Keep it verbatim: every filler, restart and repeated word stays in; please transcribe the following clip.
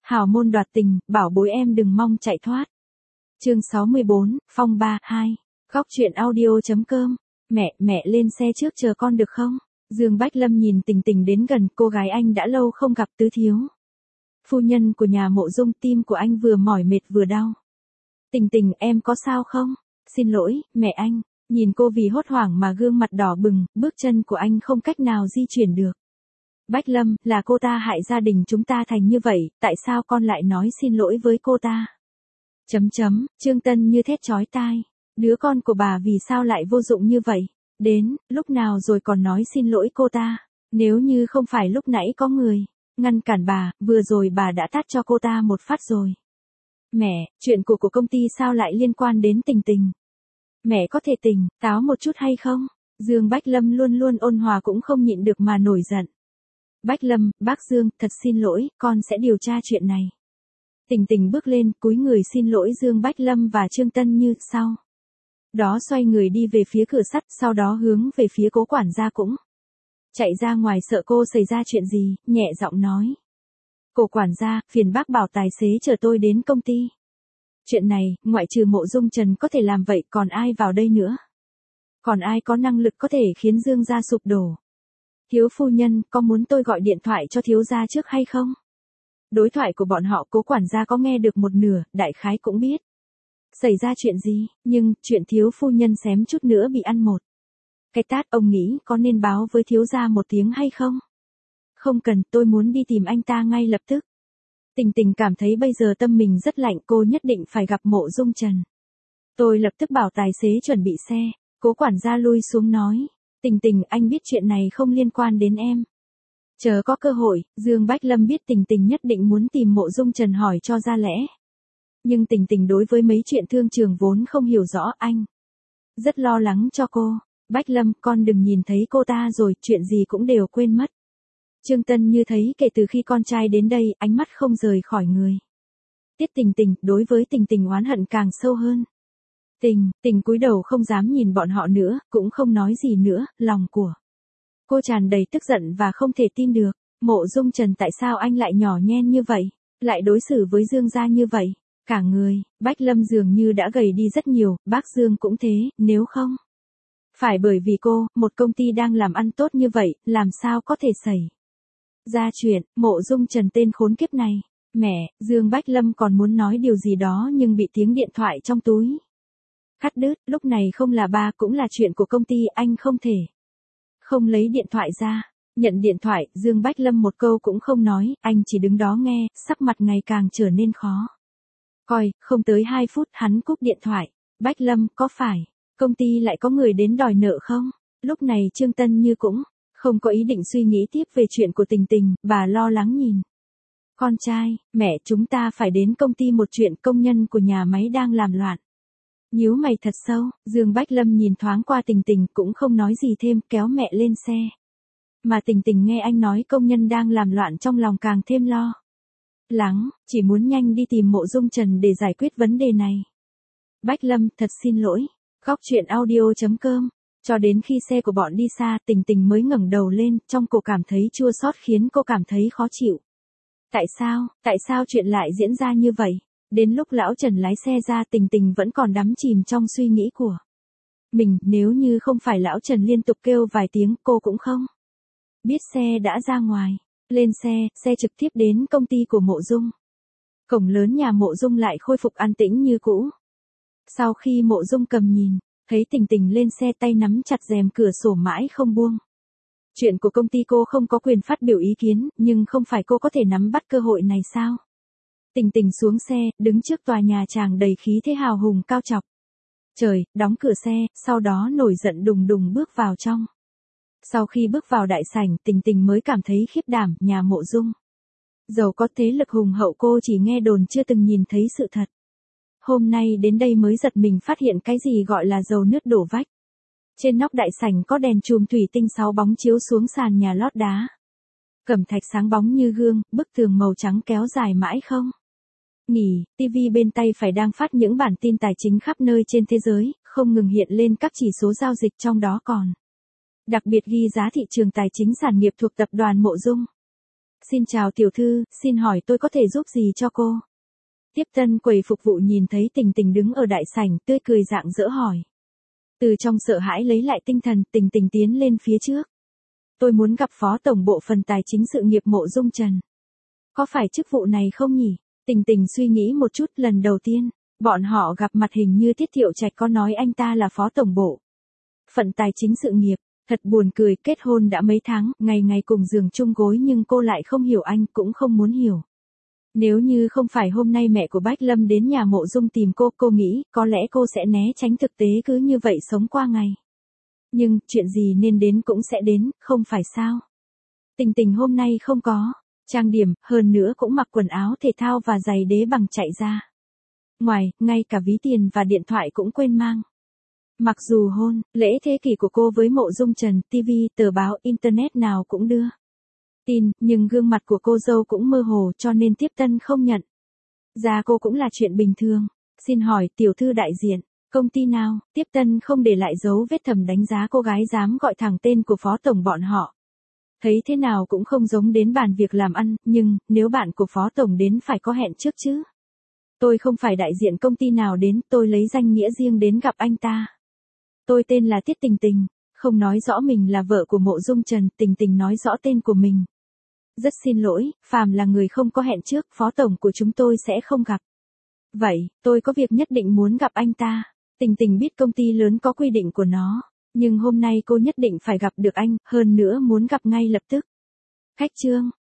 Hào môn đoạt tình, bảo bối em đừng mong chạy thoát. Chương sáu mươi bốn, Phong ba, hai. Góc truyện audio.com. Mẹ, mẹ lên xe trước chờ con được không? Dương Bách Lâm nhìn Tình Tình đến gần, cô gái anh đã lâu không gặp, Tứ thiếu phu nhân của nhà Mộ Dung. Tim của anh vừa mỏi mệt vừa đau. Tình Tình, em có sao không? Xin lỗi, mẹ anh. Nhìn cô vì hốt hoảng mà gương mặt đỏ bừng, bước chân của anh không cách nào di chuyển được. Bách Lâm, là cô ta hại gia đình chúng ta thành như vậy, tại sao con lại nói xin lỗi với cô ta? Chấm chấm, Trương Tân Như thét chói tai. Đứa con của bà vì sao lại vô dụng như vậy? Đến, lúc nào rồi còn nói xin lỗi cô ta? Nếu như không phải lúc nãy có người ngăn cản bà, vừa rồi bà đã tát cho cô ta một phát rồi. Mẹ, chuyện của của công ty sao lại liên quan đến Tình Tình? Mẹ có thể tỉnh táo một chút hay không? Dương Bách Lâm luôn luôn ôn hòa cũng không nhịn được mà nổi giận. Bách Lâm, bác Dương, thật xin lỗi, con sẽ điều tra chuyện này. Tình Tình bước lên, cúi người xin lỗi Dương Bách Lâm và Trương Tân Như, sau đó xoay người đi về phía cửa sắt, sau đó hướng về phía Cố quản gia cũng chạy ra ngoài, sợ cô xảy ra chuyện gì, nhẹ giọng nói. Cố quản gia, phiền bác bảo tài xế chở tôi đến công ty. Chuyện này, ngoại trừ Mộ Dung Trần có thể làm vậy, còn ai vào đây nữa? Còn ai có năng lực có thể khiến Dương gia sụp đổ? Thiếu phu nhân, có muốn tôi gọi điện thoại cho thiếu gia trước hay không? Đối thoại của bọn họ Cố quản gia có nghe được một nửa, đại khái cũng biết xảy ra chuyện gì, nhưng chuyện thiếu phu nhân xém chút nữa bị ăn một cái tát, ông nghĩ có nên báo với thiếu gia một tiếng hay không? Không cần, tôi muốn đi tìm anh ta ngay lập tức. Tình Tình cảm thấy bây giờ tâm mình rất lạnh, cô nhất định phải gặp Mộ Dung Trần. Tôi lập tức bảo tài xế chuẩn bị xe. Cố quản gia lui xuống nói. Tình Tình, anh biết chuyện này không liên quan đến em. Chờ có cơ hội, Dương Bách Lâm biết Tình Tình nhất định muốn tìm Mộ Dung Trần hỏi cho ra lẽ. Nhưng Tình Tình đối với mấy chuyện thương trường vốn không hiểu rõ, anh rất lo lắng cho cô. Bách Lâm, con đừng nhìn thấy cô ta rồi, chuyện gì cũng đều quên mất. Trương Tân Như thấy kể từ khi con trai đến đây, ánh mắt không rời khỏi người Tiết Tình Tình, đối với Tình Tình oán hận càng sâu hơn. Tình, Tình cúi đầu không dám nhìn bọn họ nữa, cũng không nói gì nữa, lòng của cô tràn đầy tức giận và không thể tin được. Mộ Dung Trần, tại sao anh lại nhỏ nhen như vậy, lại đối xử với Dương gia như vậy? Cả người, Bách Lâm dường như đã gầy đi rất nhiều, bác Dương cũng thế, nếu không phải bởi vì cô, một công ty đang làm ăn tốt như vậy, làm sao có thể xảy ra chuyện, Mộ Dung Trần tên khốn kiếp này. Mẹ, Dương Bách Lâm còn muốn nói điều gì đó nhưng bị tiếng điện thoại trong túi cắt đứt, lúc này không là ba cũng là chuyện của công ty, anh không thể không lấy điện thoại ra. Nhận điện thoại, Dương Bách Lâm một câu cũng không nói, anh chỉ đứng đó nghe, sắc mặt ngày càng trở nên khó coi, không tới hai phút hắn cúp điện thoại. Bách Lâm, có phải công ty lại có người đến đòi nợ không? Lúc này Trương Tân Như cũng không có ý định suy nghĩ tiếp về chuyện của Tình Tình, bà lo lắng nhìn con trai. Mẹ, chúng ta phải đến công ty, một chuyện công nhân của nhà máy đang làm loạn. Nhíu mày thật sâu, Dương Bách Lâm nhìn thoáng qua Tình Tình cũng không nói gì thêm, kéo mẹ lên xe. Mà Tình Tình nghe anh nói công nhân đang làm loạn trong lòng càng thêm lo lắng, chỉ muốn nhanh đi tìm Mộ Dung Trần để giải quyết vấn đề này. Bách Lâm, thật xin lỗi. Góc truyện audio.com. Cho đến khi xe của bọn đi xa, Tình Tình mới ngẩng đầu lên, trong cô cảm thấy chua xót khiến cô cảm thấy khó chịu. Tại sao, tại sao chuyện lại diễn ra như vậy? Đến lúc lão Trần lái xe ra, Tình Tình vẫn còn đắm chìm trong suy nghĩ của mình, nếu như không phải lão Trần liên tục kêu vài tiếng, cô cũng không biết xe đã ra ngoài. Lên xe, xe trực tiếp đến công ty của Mộ Dung. Cổng lớn nhà Mộ Dung lại khôi phục an tĩnh như cũ. Sau khi Mộ Dung cầm nhìn thấy Tình Tình lên xe, tay nắm chặt rèm cửa sổ mãi không buông. Chuyện của công ty cô không có quyền phát biểu ý kiến, nhưng không phải cô có thể nắm bắt cơ hội này sao? Tình Tình xuống xe, đứng trước tòa nhà tràng đầy khí thế hào hùng cao chọc trời, đóng cửa xe, sau đó nổi giận đùng đùng bước vào trong. Sau khi bước vào đại sảnh, Tình Tình mới cảm thấy khiếp đảm, nhà Mộ Dung dầu có thế lực hùng hậu, cô chỉ nghe đồn chưa từng nhìn thấy sự thật. Hôm nay đến đây mới giật mình phát hiện cái gì gọi là dầu nước đổ vách. Trên nóc đại sảnh có đèn chùm thủy tinh sáu bóng chiếu xuống sàn nhà lót đá cẩm thạch sáng bóng như gương, bức tường màu trắng kéo dài mãi không nghỉ. Tivi bên tay phải đang phát những bản tin tài chính khắp nơi trên thế giới, không ngừng hiện lên các chỉ số giao dịch, trong đó còn đặc biệt ghi giá thị trường tài chính sản nghiệp thuộc tập đoàn Mộ Dung. Xin chào tiểu thư, xin hỏi tôi có thể giúp gì cho cô? Tiếp tân quầy phục vụ nhìn thấy Tình Tình đứng ở đại sảnh, tươi cười rạng rỡ hỏi. Từ trong sợ hãi lấy lại tinh thần, Tình Tình tiến lên phía trước. Tôi muốn gặp phó tổng bộ phần tài chính sự nghiệp Mộ Dung Trần. Có phải chức vụ này không nhỉ? Tình Tình suy nghĩ một chút, lần đầu tiên, bọn họ gặp mặt hình như Tiết Thiệu Trạch có nói anh ta là phó tổng bộ phận tài chính sự nghiệp. Thật buồn cười, kết hôn đã mấy tháng, ngày ngày cùng giường chung gối nhưng cô lại không hiểu anh, cũng không muốn hiểu. Nếu như không phải hôm nay mẹ của Bách Lâm đến nhà Mộ Dung tìm cô, cô nghĩ có lẽ cô sẽ né tránh thực tế cứ như vậy sống qua ngày. Nhưng, chuyện gì nên đến cũng sẽ đến, không phải sao? Tình Tình hôm nay không có trang điểm, hơn nữa cũng mặc quần áo thể thao và giày đế bằng chạy ra. Ngoài, ngay cả ví tiền và điện thoại cũng quên mang. Mặc dù hôn, lễ thế kỷ của cô với Mộ Dung Trần, ti vi, tờ báo, internet nào cũng đưa tin, nhưng gương mặt của cô dâu cũng mơ hồ cho nên tiếp tân không nhận ra cô cũng là chuyện bình thường. Xin hỏi tiểu thư đại diện, công ty nào? Tiếp tân không để lại dấu vết thầm đánh giá cô gái dám gọi thẳng tên của phó tổng bọn họ. Thấy thế nào cũng không giống đến bàn việc làm ăn, nhưng nếu bạn của phó tổng đến phải có hẹn trước chứ. Tôi không phải đại diện công ty nào đến, tôi lấy danh nghĩa riêng đến gặp anh ta. Tôi tên là Tiết Tình Tình, không nói rõ mình là vợ của Mộ Dung Trần, Tình Tình nói rõ tên của mình. Rất xin lỗi, phàm là người không có hẹn trước, phó tổng của chúng tôi sẽ không gặp. Vậy, tôi có việc nhất định muốn gặp anh ta. Tình Tình biết công ty lớn có quy định của nó, nhưng hôm nay cô nhất định phải gặp được anh, hơn nữa muốn gặp ngay lập tức. Khách trương,